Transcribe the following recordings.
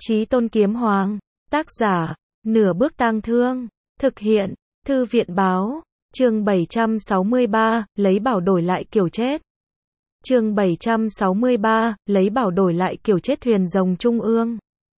Chí Tôn Kiếm Hoàng. Tác giả, Nửa Bước Tang Thương. Thực hiện, Thư viện báo. Chương 763, lấy bảo đổi lại kiểu chết. Chương 763, lấy bảo đổi lại kiểu chết. Thuyền rồng trung ương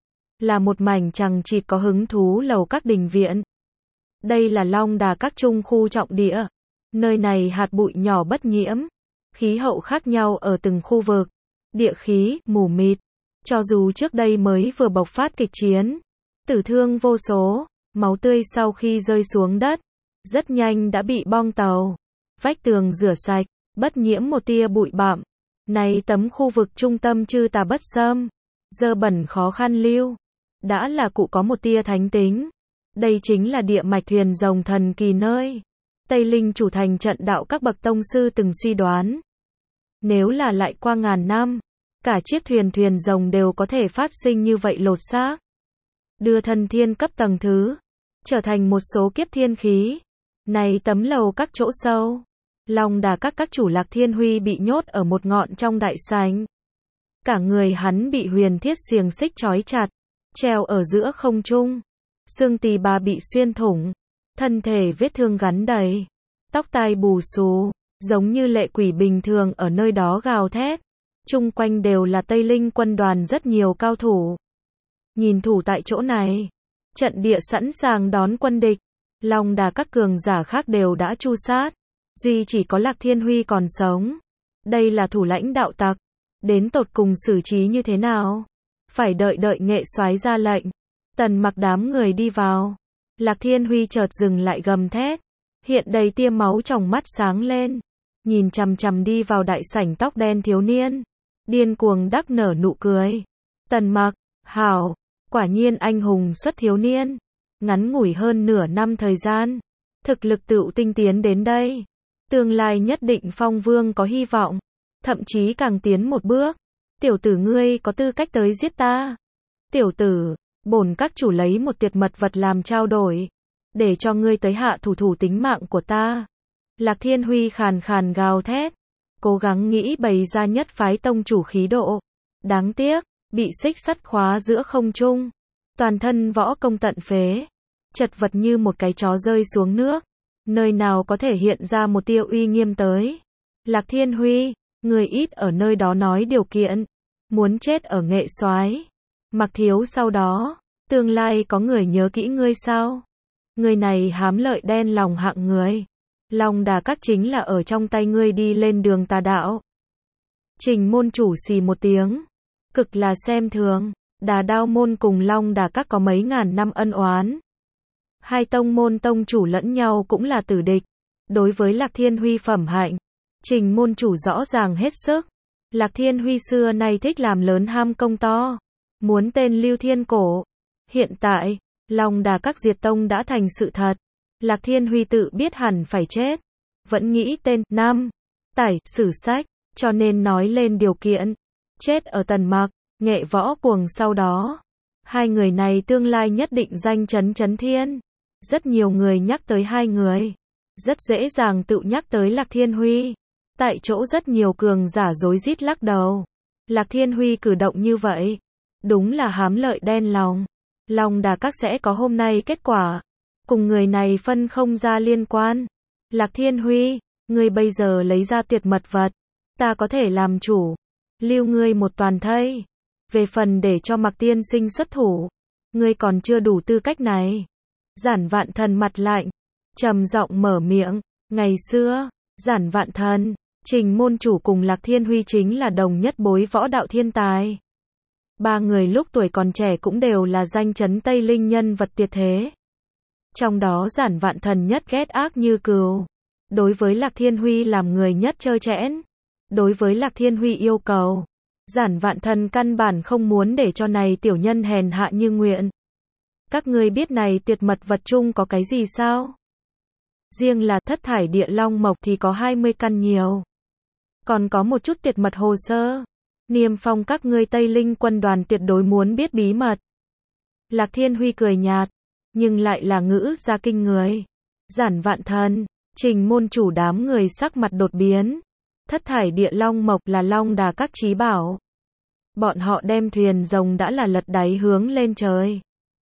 là một mảnh chằng chịt có hứng thú lầu các đình viện. Đây là Long Đà các trung khu trọng địa. Nơi này hạt bụi nhỏ bất nhiễm, khí hậu khác nhau ở từng khu vực, địa khí mù mịt. Cho dù trước đây mới vừa bộc phát kịch chiến, tử thương vô số, máu tươi sau khi rơi xuống đất, rất nhanh đã bị bong tàu, vách tường rửa sạch, bất nhiễm một tia bụi bặm. Này tấm khu vực trung tâm chư tà bất xâm, dơ bẩn khó khăn lưu, đã là cụ có một tia thánh tính. Đây chính là địa mạch thuyền rồng thần kỳ nơi Tây Linh chủ thành trận đạo các bậc tông sư từng suy đoán. Nếu là lại qua ngàn năm, cả chiếc thuyền rồng đều có thể phát sinh như vậy lột xác, đưa thần thiên cấp tầng thứ, trở thành một số kiếp thiên khí. Này tấm lầu các chỗ sâu, Long Đà các chủ Lạc Thiên Huy bị nhốt ở một ngọn trong đại sảnh. Cả người hắn bị huyền thiết xiềng xích trói chặt, treo ở giữa không trung. Xương tỳ bà bị xuyên thủng, thân thể vết thương gắn đầy, tóc tai bù xù, giống như lệ quỷ bình thường ở nơi đó gào thét. Chung quanh đều là Tây Linh quân đoàn rất nhiều cao thủ. Nhìn thủ tại chỗ này, trận địa sẵn sàng đón quân địch. Long Đà các cường giả khác đều đã tru sát, duy chỉ có Lạc Thiên Huy còn sống. Đây là thủ lãnh đạo tặc, đến tột cùng xử trí như thế nào? Phải đợi nghệ soái ra lệnh. Tần Mặc đám người đi vào. Lạc Thiên Huy chợt dừng lại gầm thét, hiện đầy tia máu trong mắt sáng lên, nhìn chằm chằm đi vào đại sảnh tóc đen thiếu niên, điên cuồng đắc nở nụ cười. Tần Mặc, hảo, quả nhiên anh hùng xuất thiếu niên. Ngắn ngủi hơn nửa năm thời gian, thực lực tựu tinh tiến đến đây, tương lai nhất định phong vương có hy vọng, thậm chí càng tiến một bước. Tiểu tử ngươi có tư cách tới giết ta? Tiểu tử, bổn các chủ lấy một tuyệt mật vật làm trao đổi, để cho ngươi tới hạ thủ tính mạng của ta. Lạc Thiên Huy khàn khàn gào thét, cố gắng nghĩ bày ra nhất phái tông chủ khí độ. Đáng tiếc, bị xích sắt khóa giữa không trung, toàn thân võ công tận phế, chật vật như một cái chó rơi xuống nước, nơi nào có thể hiện ra một tia uy nghiêm tới. Lạc Thiên Huy, người ít ở nơi đó nói điều kiện, muốn chết ở nghệ soái. Mặc Thiếu sau đó, tương lai có người nhớ kỹ ngươi sao? Người này hám lợi đen lòng hạng người. Long Đà các chính là ở trong tay ngươi đi lên đường tà đạo. Trình môn chủ xì một tiếng, cực là xem thường. Đà Đao môn cùng Long Đà các có mấy ngàn năm ân oán. Hai tông môn tông chủ lẫn nhau cũng là tử địch. Đối với Lạc Thiên Huy phẩm hạnh, Trình môn chủ rõ ràng hết sức. Lạc Thiên Huy xưa nay thích làm lớn ham công to, muốn tên lưu thiên cổ. Hiện tại, Long Đà các diệt tông đã thành sự thật. Lạc Thiên Huy tự biết hẳn phải chết, vẫn nghĩ tên Nam Tải sử sách, cho nên nói lên điều kiện chết ở Tần Mặc, Nghệ Võ Cuồng sau đó. Hai người này tương lai nhất định danh chấn thiên. Rất nhiều người nhắc tới hai người, rất dễ dàng tự nhắc tới Lạc Thiên Huy. Tại chỗ rất nhiều cường giả rối rít lắc đầu. Lạc Thiên Huy cử động như vậy, đúng là hám lợi đen lòng. Long Đà các sẽ có hôm nay kết quả, cùng người này phân không ra liên quan. Lạc Thiên Huy, ngươi bây giờ lấy ra tuyệt mật vật, ta có thể làm chủ, lưu ngươi một toàn thây. Về phần để cho Mặc tiên sinh xuất thủ, ngươi còn chưa đủ tư cách này. Giản Vạn Thần mặt lạnh, trầm giọng mở miệng. Ngày xưa, Giản Vạn Thần, Trình môn chủ cùng Lạc Thiên Huy chính là đồng nhất bối võ đạo thiên tài. Ba người lúc tuổi còn trẻ cũng đều là danh chấn Tây Linh nhân vật tuyệt thế. Trong đó Giản Vạn Thần nhất ghét ác như cừu. Đối với Lạc Thiên Huy làm người nhất trơ trẽn. Đối với Lạc Thiên Huy yêu cầu, Giản Vạn Thần căn bản không muốn để cho này tiểu nhân hèn hạ như nguyện. Các ngươi biết này tuyệt mật vật chung có cái gì sao? Riêng là thất thải địa long mộc thì có 20 căn nhiều. Còn có một chút tuyệt mật hồ sơ. Niêm phong các ngươi Tây Linh quân đoàn tuyệt đối muốn biết bí mật. Lạc Thiên Huy cười nhạt, nhưng lại là ngữ ra kinh người. Giản Vạn Thần, Trình môn chủ đám người sắc mặt đột biến. Thất thải địa long mộc là Long Đà các chí bảo. Bọn họ đem thuyền rồng đã là lật đáy hướng lên trời.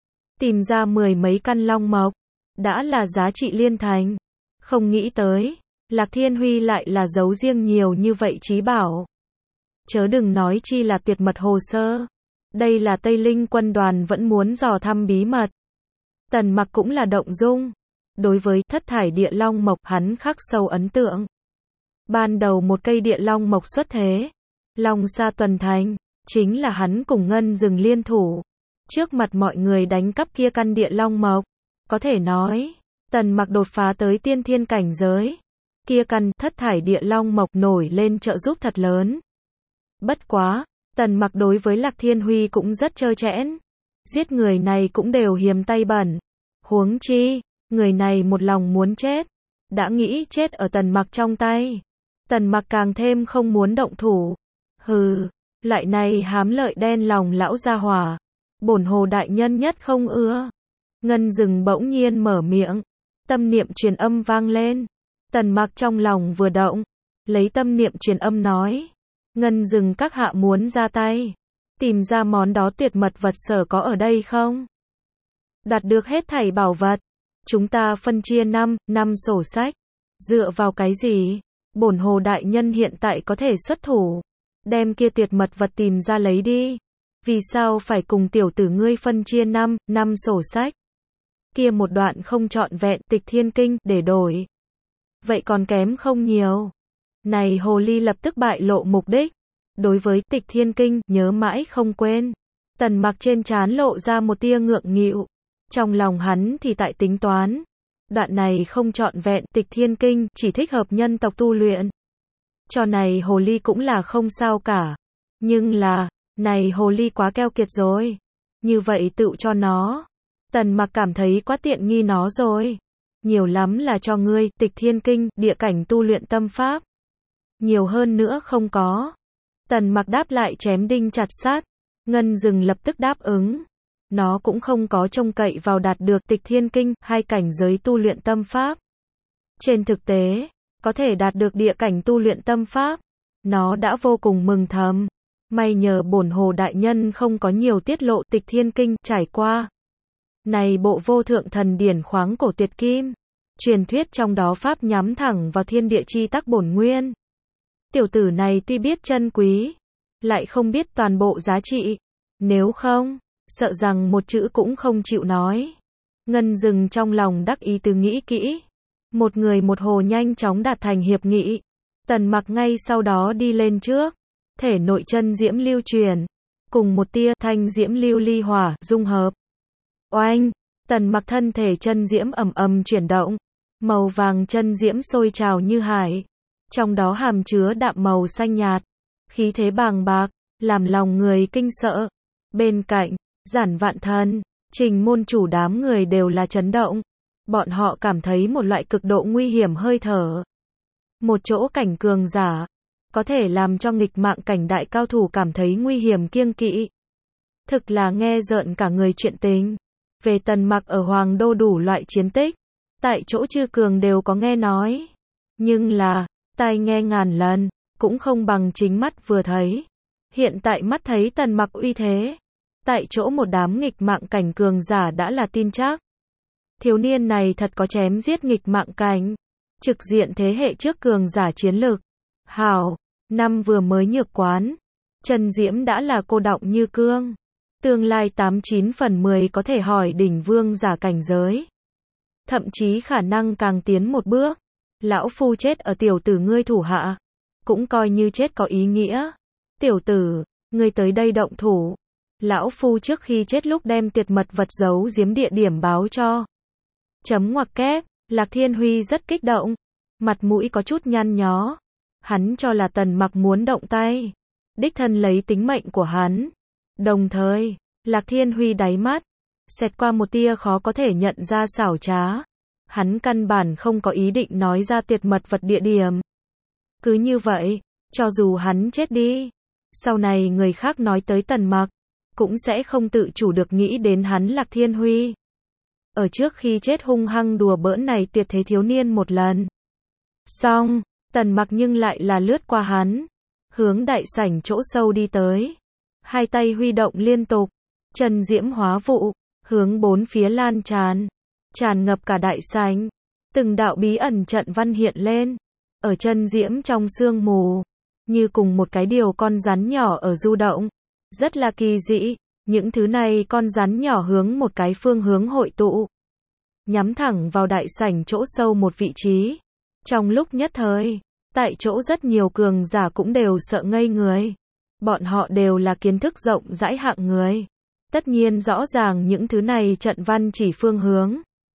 Tìm ra 10 mấy căn long mộc, đã là giá trị liên thành. Không nghĩ tới, Lạc Thiên Huy lại là giấu riêng nhiều như vậy trí bảo. Chớ đừng nói chi là tuyệt mật hồ sơ. Đây là Tây Linh quân đoàn vẫn muốn dò thăm bí mật. Tần Mặc cũng là động dung. Đối với thất thải địa long mộc hắn khắc sâu ấn tượng. Ban đầu một cây địa long mộc xuất thế, Long Sa Tuần Thành, chính là hắn cùng Ngân Dừng liên thủ. Trước mặt mọi người đánh cắp kia căn địa long mộc. Có thể nói, Tần Mặc đột phá tới tiên thiên cảnh giới. Kia căn thất thải địa long mộc nổi lên trợ giúp thật lớn. Bất quá, Tần Mặc đối với Lạc Thiên Huy cũng rất trơ trẽn. Giết người này cũng đều hiềm tay bẩn. Huống chi, người này một lòng muốn chết. Đã nghĩ chết ở Tần Mặc trong tay. Tần Mặc càng thêm không muốn động thủ. Hừ, loại này hám lợi đen lòng lão gia hỏa. Bổn hồ đại nhân nhất không ưa. Ngân Dừng bỗng nhiên mở miệng. Tâm niệm truyền âm vang lên. Tần Mặc trong lòng vừa động. Lấy tâm niệm truyền âm nói. Ngân Dừng các hạ muốn ra tay. Tìm ra món đó tuyệt mật vật sở có ở đây không? Đạt được hết thảy bảo vật. Chúng ta phân chia 5 sổ sách. Dựa vào cái gì? Bổn hồ đại nhân hiện tại có thể xuất thủ. Đem kia tuyệt mật vật tìm ra lấy đi. Vì sao phải cùng tiểu tử ngươi phân chia 5 sổ sách? Kia một đoạn không trọn vẹn Tịch Thiên Kinh để đổi. Vậy còn kém không nhiều. Này hồ ly lập tức bại lộ mục đích. Đối với Tịch Thiên Kinh, nhớ mãi không quên. Tần Mặc trên trán lộ ra một tia ngượng nghịu. Trong lòng hắn thì tại tính toán. Đoạn này không trọn vẹn Tịch Thiên Kinh, chỉ thích hợp nhân tộc tu luyện. Cho này hồ ly cũng là không sao cả. Nhưng là, này hồ ly quá keo kiệt rồi. Như vậy tự cho nó. Tần Mặc cảm thấy quá tiện nghi nó rồi. Nhiều lắm là cho ngươi, Tịch Thiên Kinh, địa cảnh tu luyện tâm pháp. Nhiều hơn nữa không có. Tần Mặc đáp lại chém đinh chặt sát. Ngân Dừng lập tức đáp ứng. Nó cũng không có trông cậy vào đạt được Tịch Thiên Kinh, hai cảnh giới tu luyện tâm pháp. Trên thực tế, có thể đạt được địa cảnh tu luyện tâm pháp. Nó đã vô cùng mừng thầm. May nhờ bổn hồ đại nhân không có nhiều tiết lộ Tịch Thiên Kinh trải qua. Này bộ vô thượng thần điển khoáng cổ tuyệt kim. Truyền thuyết trong đó pháp nhắm thẳng vào thiên địa chi tắc bổn nguyên. Tiểu tử này tuy biết chân quý, lại không biết toàn bộ giá trị. Nếu không, sợ rằng một chữ cũng không chịu nói. Ngân Dừng trong lòng đắc ý từ nghĩ kỹ. Một người một hồ nhanh chóng đạt thành hiệp nghị. Tần Mặc ngay sau đó đi lên trước. Thể nội chân diễm lưu truyền. Cùng một tia thanh diễm lưu ly hỏa dung hợp. Oanh! Tần Mặc thân thể chân diễm ầm ầm chuyển động. Màu vàng chân diễm sôi trào như hải. Trong đó hàm chứa đạm màu xanh nhạt. Khí thế bàng bạc, làm lòng người kinh sợ. Bên cạnh, Giản Vạn Thần, Trình môn chủ đám người đều là chấn động. Bọn họ cảm thấy một loại cực độ nguy hiểm hơi thở. Một chỗ cảnh cường giả, có thể làm cho nghịch mạng cảnh đại cao thủ cảm thấy nguy hiểm kiêng kỵ. Thực là nghe rợn cả người chuyện tình. Về Tần Mặc ở Hoàng Đô đủ loại chiến tích, tại chỗ chư cường đều có nghe nói. Nhưng là, tai nghe ngàn lần, cũng không bằng chính mắt vừa thấy. Hiện tại mắt thấy Tần Mặc uy thế. Tại chỗ một đám nghịch mạng cảnh cường giả đã là tin chắc. Thiếu niên này thật có chém giết nghịch mạng cảnh. Trực diện thế hệ trước cường giả chiến lực. Hảo, năm vừa mới nhược quán. Trần Diễm đã là cô đọng như cương. Tương lai 89 phần 10 có thể hỏi đỉnh vương giả cảnh giới. Thậm chí khả năng càng tiến một bước. Lão phu chết ở tiểu tử ngươi thủ hạ. Cũng coi như chết có ý nghĩa. Tiểu tử, ngươi tới đây động thủ. Lão phu trước khi chết lúc đem tuyệt mật vật giấu giếm địa điểm báo cho. Chấm ngoặc kép, Lạc Thiên Huy rất kích động. Mặt mũi có chút nhăn nhó. Hắn cho là Tần Mặc muốn động tay. Đích thân lấy tính mệnh của hắn. Đồng thời, Lạc Thiên Huy đáy mắt. Xẹt qua một tia khó có thể nhận ra xảo trá. Hắn căn bản không có ý định nói ra tuyệt mật vật địa điểm. Cứ như vậy, cho dù hắn chết đi. Sau này người khác nói tới Tần Mặc. Cũng sẽ không tự chủ được nghĩ đến hắn Lạc Thiên Huy. Ở trước khi chết hung hăng đùa bỡn này tuyệt thế thiếu niên một lần. Xong, Tần Mặc nhưng lại là lướt qua hắn. Hướng đại sảnh chỗ sâu đi tới. hai tay huy động liên tục, chân diễm hóa vụ, hướng bốn phía lan tràn, tràn ngập cả đại sảnh. Từng đạo bí ẩn trận văn hiện lên, ở chân diễm trong sương mù, như cùng một cái điều con rắn nhỏ ở du động. Rất là kỳ dị, những thứ này con rắn nhỏ hướng một cái phương hướng hội tụ, nhắm thẳng vào đại sảnh chỗ sâu một vị trí. Trong lúc nhất thời, tại chỗ rất nhiều cường giả cũng đều sợ ngây người. Bọn họ đều là kiến thức rộng rãi hạng người. Tất nhiên rõ ràng những thứ này trận văn chỉ phương hướng.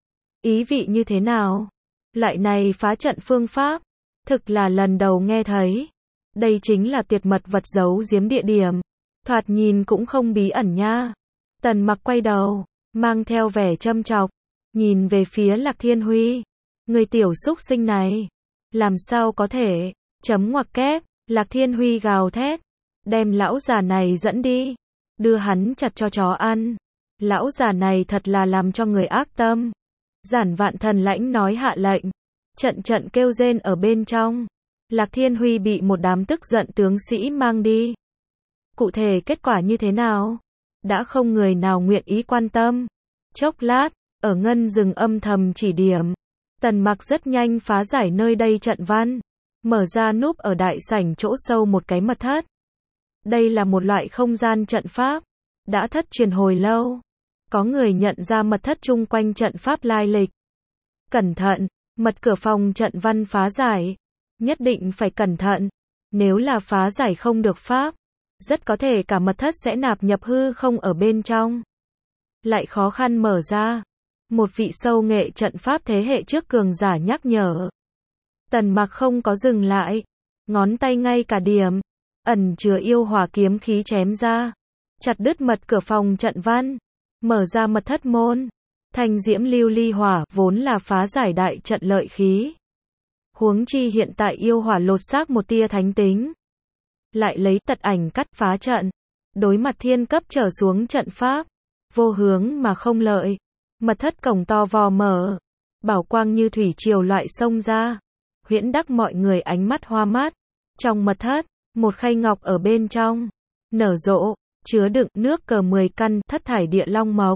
Ý vị như thế nào? Loại này phá trận phương pháp, thực là lần đầu nghe thấy. Đây chính là tuyệt mật vật giấu giếm địa điểm. Thoạt nhìn cũng không bí ẩn nha. Tần Mặc quay đầu, mang theo vẻ châm chọc, nhìn về phía Lạc Thiên Huy. Người tiểu xúc sinh này, làm sao có thể, chấm ngoặc kép, Lạc Thiên Huy gào thét, đem lão già này dẫn đi, đưa hắn chặt cho chó ăn. Lão già này thật là làm cho người ác tâm. Giản Vạn Thần lãnh nói hạ lệnh, trận trận kêu rên ở bên trong. Lạc Thiên Huy bị một đám tức giận tướng sĩ mang đi. Cụ thể kết quả như thế nào? Đã không người nào nguyện ý quan tâm. Chốc lát, ở ngân rừng âm thầm chỉ điểm, Tần Mặc rất nhanh phá giải nơi đây trận văn, mở ra núp ở đại sảnh chỗ sâu một cái mật thất. Đây là một loại không gian trận pháp, đã thất truyền hồi lâu. Có người nhận ra mật thất chung quanh trận pháp lai lịch. Cẩn thận, mật cửa phòng trận văn phá giải. Nhất định phải cẩn thận, nếu là phá giải không được pháp, rất có thể cả mật thất sẽ nạp nhập hư không ở bên trong. Lại khó khăn mở ra. Một vị sâu nghệ trận pháp thế hệ trước cường giả nhắc nhở. Tần Mặc không có dừng lại, ngón tay ngay cả điểm, ẩn chứa yêu hỏa kiếm khí chém ra, chặt đứt mật cửa phòng trận văn, mở ra mật thất môn. Thanh diễm lưu ly hỏa vốn là phá giải đại trận lợi khí. Huống chi hiện tại yêu hỏa lột xác một tia thánh tính, lại lấy tật ảnh cắt phá trận. Đối mặt thiên cấp trở xuống trận pháp, vô hướng mà không lợi. Mật thất cổng to vò mở, bảo quang như thủy triều loại xông ra, huyễn đắc mọi người ánh mắt hoa mắt. Trong mật thất, một khay ngọc ở bên trong, nở rộ, chứa đựng nước cờ 10 căn, thất thải địa long mộc.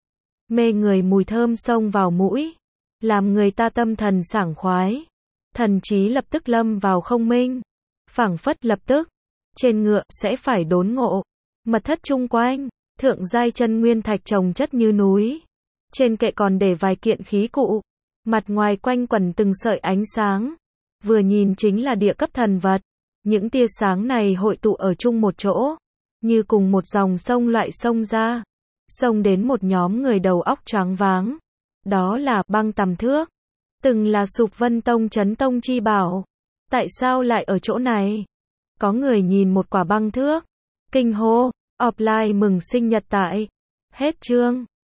Mê người mùi thơm xông vào mũi, làm người ta tâm thần sảng khoái. Thần trí lập tức lâm vào không minh, phảng phất lập tức, trên ngựa sẽ phải đốn ngộ. Mật thất chung quanh, thượng giai chân nguyên thạch chồng chất như núi. Trên kệ còn để vài kiện khí cụ, mặt ngoài quanh quẩn từng sợi ánh sáng. Vừa nhìn chính là địa cấp thần vật. Những tia sáng này hội tụ ở chung một chỗ, như cùng một dòng sông loại sông ra, sông đến một nhóm người đầu óc choáng váng. Đó là băng tầm thước, từng là Sụp Vân Tông Chấn Tông chi bảo. Tại sao lại ở chỗ này? Có người nhìn một quả băng thước, kinh hô, offline mừng sinh nhật tại. Hết chương.